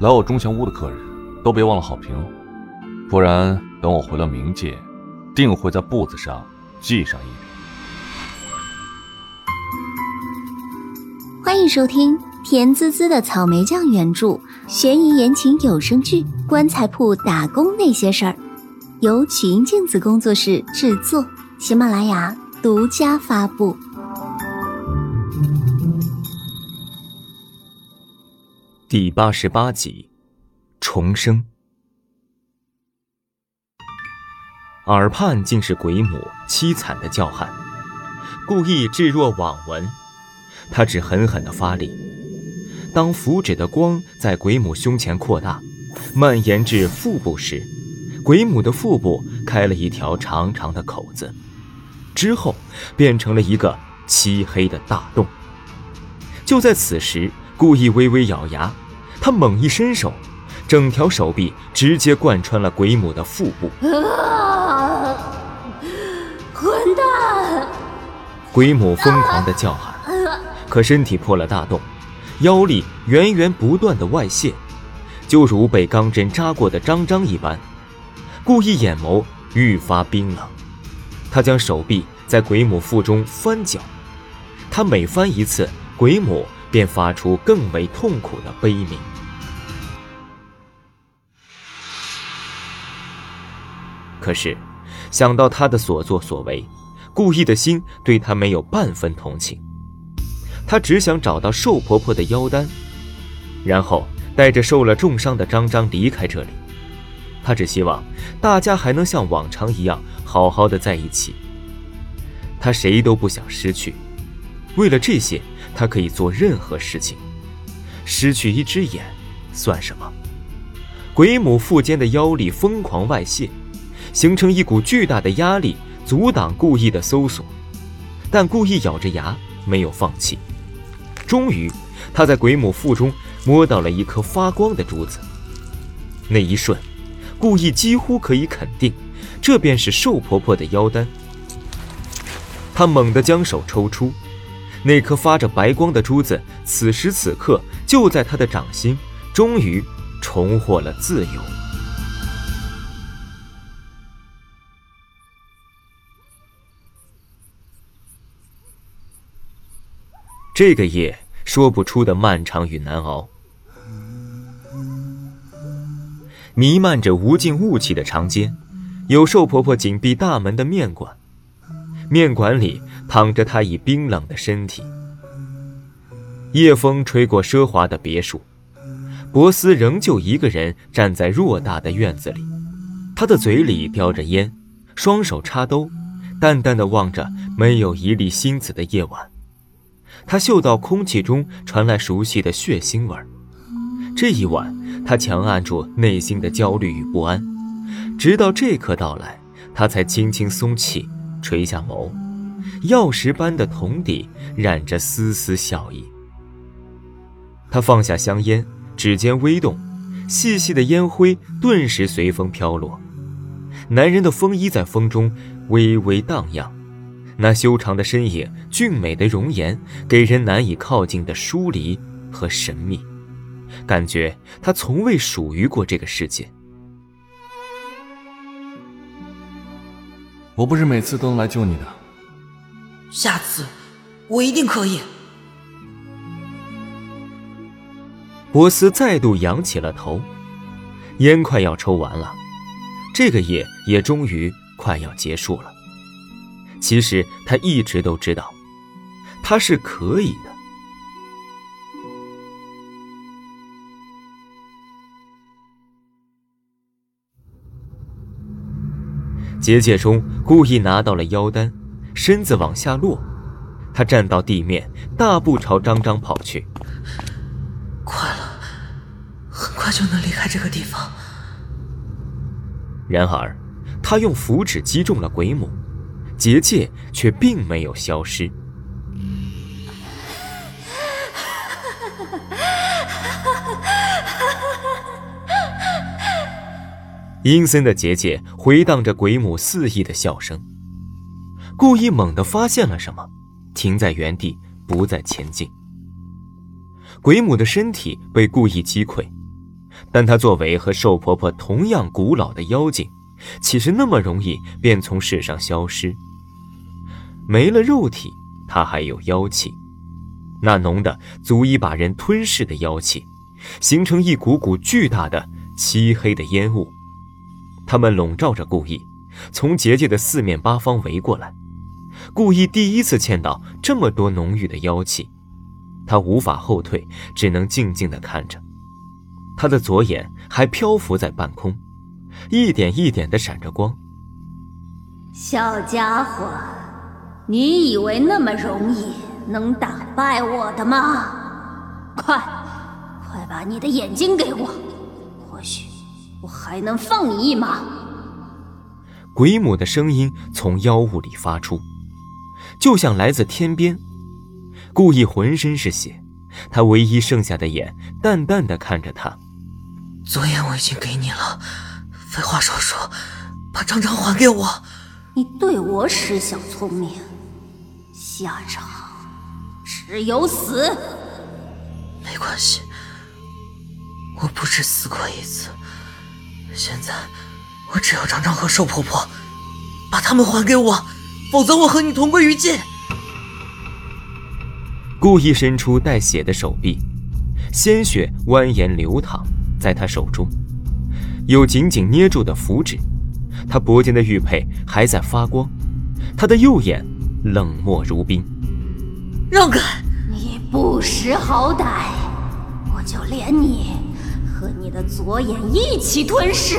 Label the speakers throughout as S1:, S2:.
S1: 来我钟祥屋的客人都别忘了好评哦，不然等我回了冥界，定会在簿子上记上一笔。
S2: 欢迎收听甜滋滋的草莓酱原著悬疑言情有声剧《棺材铺打工那些事儿》，由曲音镜子工作室制作，喜马拉雅独家发布。
S3: 第88集，重生。耳畔竟是鬼母凄惨的叫喊，故意置若罔闻。他只狠狠地发力，当符纸的光在鬼母胸前扩大，蔓延至腹部时，鬼母的腹部开了一条长长的口子，之后变成了一个漆黑的大洞。就在此时，故意微微咬牙，他猛一伸手，整条手臂直接贯穿了鬼母的腹部。
S2: 混蛋！
S3: 鬼母疯狂地叫喊，可身体破了大洞，腰力源源不断的外泄，就如被钢针扎过的张张一般。故意眼眸愈发冰冷，他将手臂在鬼母腹中翻搅，他每翻一次，鬼母便发出更为痛苦的悲鸣。可是想到他的所作所为，故意的心对他没有半分同情。他只想找到寿婆婆的妖丹，然后带着受了重伤的张张离开这里。他只希望大家还能像往常一样好好的在一起。他谁都不想失去，为了这些他可以做任何事情。失去一只眼算什么？鬼母腹间的妖力疯狂外泄，形成一股巨大的压力，阻挡故意的搜索。但故意咬着牙没有放弃。终于他在鬼母腹中摸到了一颗发光的珠子，那一瞬，故意几乎可以肯定这便是寿婆婆的妖丹。他猛地将手抽出，那颗发着白光的珠子此时此刻就在他的掌心，终于重获了自由。这个夜说不出的漫长与难熬，弥漫着无尽雾气的长街，有寿婆婆紧闭大门的面馆，面馆里躺着她已冰冷的身体。夜风吹过奢华的别墅，博斯仍旧一个人站在偌大的院子里，他的嘴里叼着烟，双手插兜，淡淡地望着没有一粒星子的夜晚。他嗅到空气中传来熟悉的血腥味儿。这一晚，他强按住内心的焦虑与不安，直到这刻到来，他才轻轻松气，垂下眸，曜石般的瞳底染着丝丝笑意。他放下香烟，指尖微动，细细的烟灰顿时随风飘落。男人的风衣在风中微微荡漾，那修长的身影，俊美的容颜，给人难以靠近的疏离和神秘，感觉他从未属于过这个世界。
S1: 我不是每次都能来救你的，
S4: 下次我一定可以。
S3: 博斯再度仰起了头，烟快要抽完了，这个夜也终于快要结束了。其实他一直都知道，他是可以的。结界中故意拿到了妖丹，身子往下落，他站到地面，大步朝张张跑去。
S4: 快了，很快就能离开这个地方。
S3: 然而他用符纸击中了鬼母，结界却并没有消失。阴森的结界回荡着鬼母肆意的笑声。故意猛地发现了什么，停在原地，不再前进。鬼母的身体被故意击溃， 但她作为和寿婆婆同样古老的妖精，岂是那么容易便从世上消失？没了肉体，她还有妖气，那浓的足以把人吞噬的妖气，形成一股股巨大的漆黑的烟雾。它们笼罩着顾意，从结界的四面八方围过来。顾意第一次见到这么多浓郁的妖气，他无法后退，只能静静地看着。他的左眼还漂浮在半空，一点一点地闪着光。
S2: 小家伙，你以为那么容易能打败我的吗？快把你的眼睛给我，或许我还能放你一马。
S3: 鬼母的声音从妖雾里发出，就像来自天边。顾意浑身是血，他唯一剩下的眼淡淡地看着他。
S4: 左眼我已经给你了，废话少说，把张张还给我。
S2: 你对我使小聪明，下场只有死。
S4: 没关系，我不止死过一次，现在我只要张张和寿婆婆，把他们还给我，否则我和你同归于尽。
S3: 故意伸出带血的手臂，鲜血蜿蜒流淌在他手中，有紧紧捏住的符纸，他脖间的玉佩还在发光，他的右眼冷漠如冰。
S4: 让开！
S2: 你不识好歹，我就连你和你的左眼一起吞噬，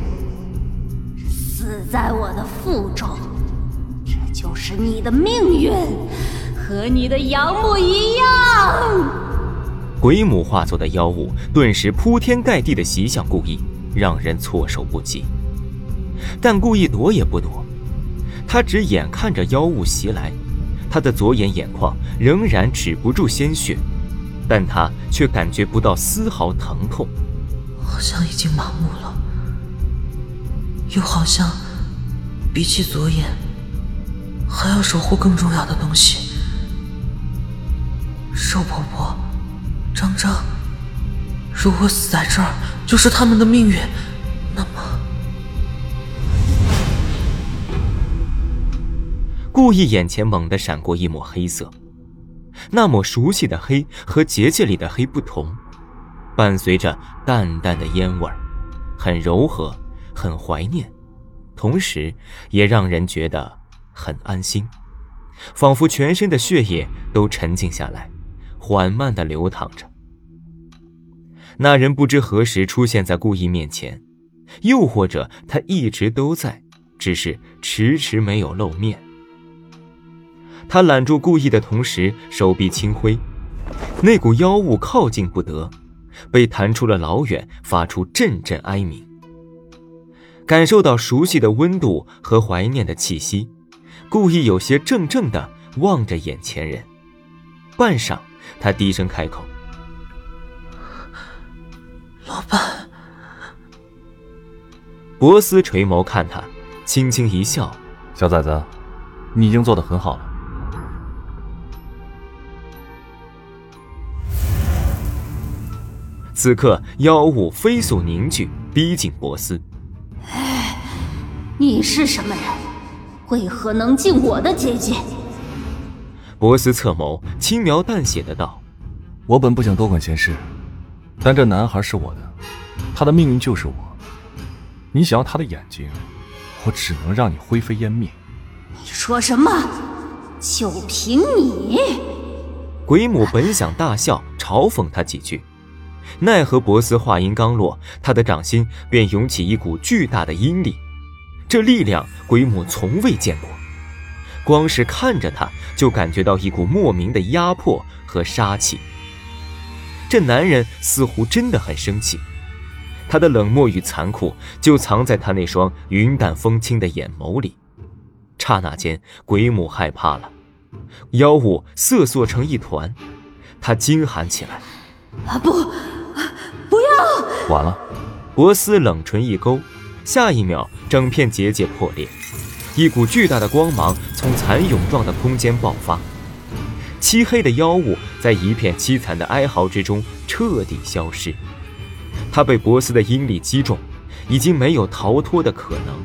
S2: 死在我的腹中，这就是你的命运，和你的养母一样。
S3: 鬼母化作的妖物顿时铺天盖地地袭向顾意，让人措手不及。但顾意躲也不躲，他只眼看着妖物袭来，他的左眼眼眶仍然止不住鲜血，但他却感觉不到丝毫疼痛。
S4: 好像已经麻木了，又好像比起左眼还要守护更重要的东西。寿婆婆、张张，如果死在这儿就是他们的命运，那么……
S3: 顾意眼前猛地闪过一抹黑色，那抹熟悉的黑和结界里的黑不同，伴随着淡淡的烟味，很柔和，很怀念，同时也让人觉得很安心，仿佛全身的血液都沉静下来，缓慢地流淌着。那人不知何时出现在顾意面前，又或者他一直都在，只是迟迟没有露面。他揽住顾意的同时，手臂轻挥，那股妖物靠近不得，被弹出了老远，发出阵阵哀鸣。感受到熟悉的温度和怀念的气息，顾意有些怔怔地望着眼前人。半晌，他低声开口：“
S4: 老板。”
S3: 博斯垂眸看他，轻轻一笑：“
S1: 小崽子，你已经做得很好了。”此刻，妖物飞速凝聚，逼近博斯。
S2: 你是什么人？为何能进我的结界？
S3: 博斯侧眸，轻描淡写的道：“
S1: 我本不想多管闲事，但这男孩是我的，他的命运就是我。你想要他的眼睛，我只能让你灰飞烟灭。”
S2: 你说什么？就凭你？
S3: 鬼母本想大笑嘲讽他几句，奈何博斯话音刚落，他的掌心便涌起一股巨大的阴力，这力量鬼母从未见过，光是看着他就感觉到一股莫名的压迫和杀气。这男人似乎真的很生气，他的冷漠与残酷就藏在他那双云淡风轻的眼眸里。刹那间，鬼母害怕了，妖物瑟缩成一团，他惊喊起来：“
S2: 不要！”
S1: 完了！
S3: 博斯冷唇一勾，下一秒，整片结界破裂，一股巨大的光芒从蚕蛹状的空间爆发，漆黑的妖物在一片凄惨的哀嚎之中彻底消失。 他被博斯的阴力击中，已经没有逃脱的可能。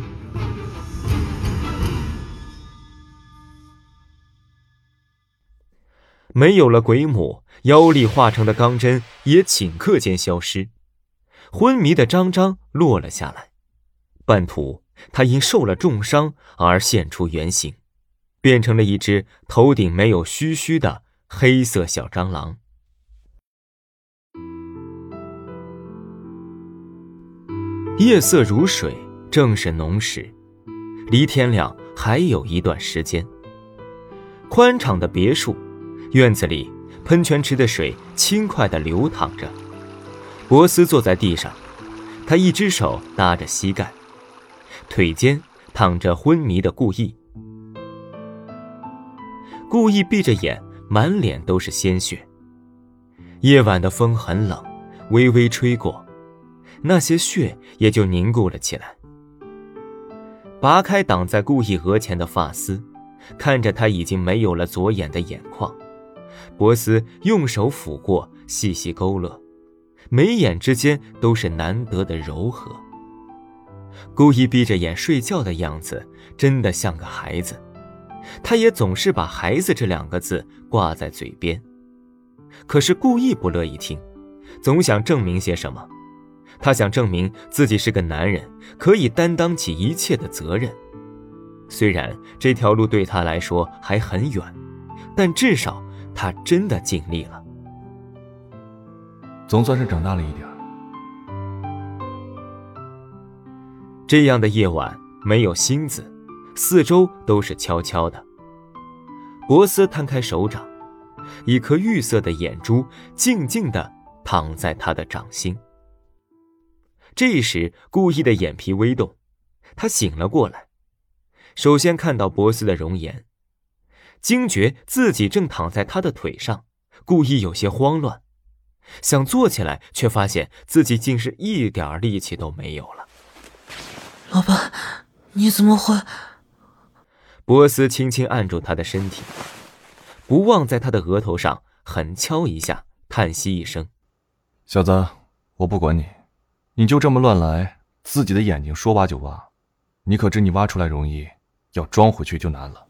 S3: 没有了鬼母，妖力化成的钢针也顷刻间消失。昏迷的张张落了下来，半途他因受了重伤而现出原形，变成了一只头顶没有须须的黑色小蟑螂。夜色如水，正是浓时，离天亮还有一段时间。宽敞的别墅院子里，喷泉池的水轻快地流淌着。博斯坐在地上，他一只手搭着膝盖，腿间躺着昏迷的顾意。顾意闭着眼，满脸都是鲜血。夜晚的风很冷，微微吹过，那些血也就凝固了起来。拔开挡在顾意额前的发丝，看着他已经没有了左眼的眼眶，博斯用手抚过，细细勾勒，眉眼之间都是难得的柔和。顾意闭着眼睡觉的样子真的像个孩子，他也总是把孩子这2个字挂在嘴边。可是顾意不乐意听，总想证明些什么。他想证明自己是个男人，可以担当起一切的责任。虽然这条路对他来说还很远，但至少他真的尽力了。
S1: 总算是长大了一点。
S3: 这样的夜晚没有星子，四周都是悄悄的。博斯摊开手掌，一颗玉色的眼珠静静地躺在他的掌心。这时顾意的眼皮微动，他醒了过来，首先看到博斯的容颜，惊觉自己正躺在他的腿上，顾意有些慌乱，想坐起来，却发现自己竟是一点力气都没有了。
S4: 老板，你怎么会？
S3: 博斯轻轻按住他的身体，不忘在他的额头上狠敲一下，叹息一声：
S1: 小子，我不管你，你就这么乱来，自己的眼睛说挖就挖，你可知你挖出来容易，要装回去就难了。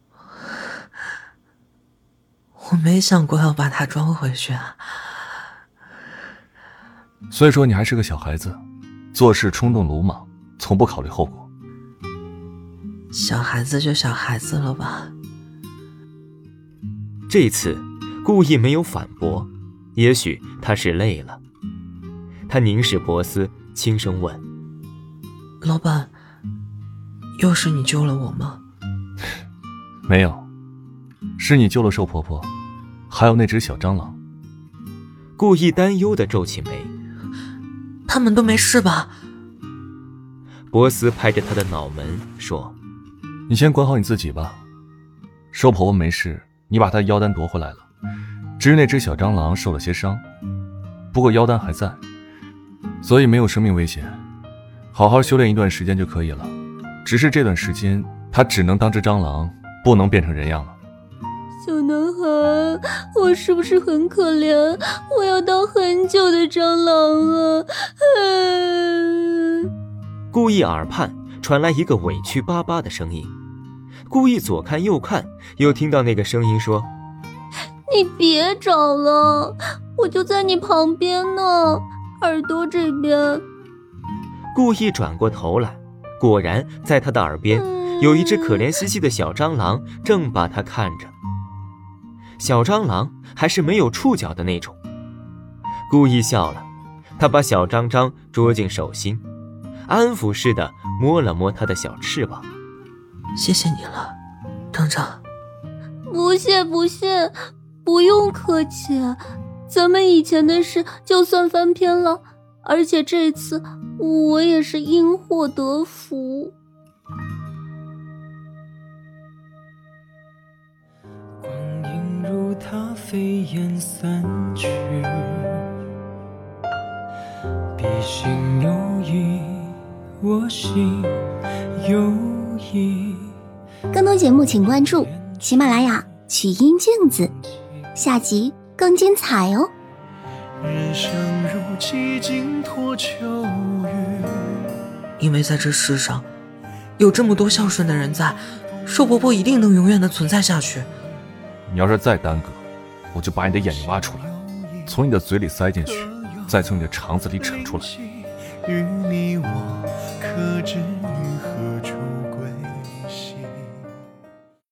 S4: 我没想过要把它装回去啊。
S1: 所以说你还是个小孩子，做事冲动鲁莽，从不考虑后果。
S4: 小孩子就小孩子了吧。
S3: 这次故意没有反驳，也许他是累了。他凝视博斯，轻声问：
S4: 老板，又是你救了我吗？
S1: 没有，是你救了瘦婆婆，还有那只小蟑螂。
S3: 故意担忧地皱起眉。
S4: 他们都没事吧？
S3: 博斯拍着他的脑门说：
S1: 你先管好你自己吧，瘦婆婆没事，你把她的妖丹夺回来了，至于那只小蟑螂受了些伤，不过妖丹还在，所以没有生命危险，好好修炼一段时间就可以了。只是这段时间它只能当只蟑螂，不能变成人样了。
S2: 小男孩，我是不是很可怜？我要当很久的蟑螂啊！
S3: 故意耳畔传来一个委屈巴巴的声音，故意左看右看，又听到那个声音说：
S2: 你别找了，我就在你旁边呢，耳朵这边。
S3: 故意转过头来，果然在他的耳边有一只可怜兮兮的小蟑螂正把他看着。小蟑螂还是没有触角的那种。故意笑了，他把小蟑蟑捉进手心，安抚似的摸了摸他的小翅膀。
S4: 谢谢你了，蟑蟑。
S2: 不谢不谢，不用客气，咱们以前的事就算翻篇了，而且这次我也是因祸得福。
S5: 光阴如它飞燕散去，笔心有意，我心有意。
S2: 更多节目请关注喜马拉雅曲音镜子，下集更精彩哦。
S5: 人生如寂静托秋雨。
S4: 因为在这世上，有这么多孝顺的人在，寿婆婆一定能永远的存在下去。
S1: 你要是再耽搁，我就把你的眼睛挖出来，从你的嘴里塞进去，再从你的肠子里扯出来。
S5: 与你我可知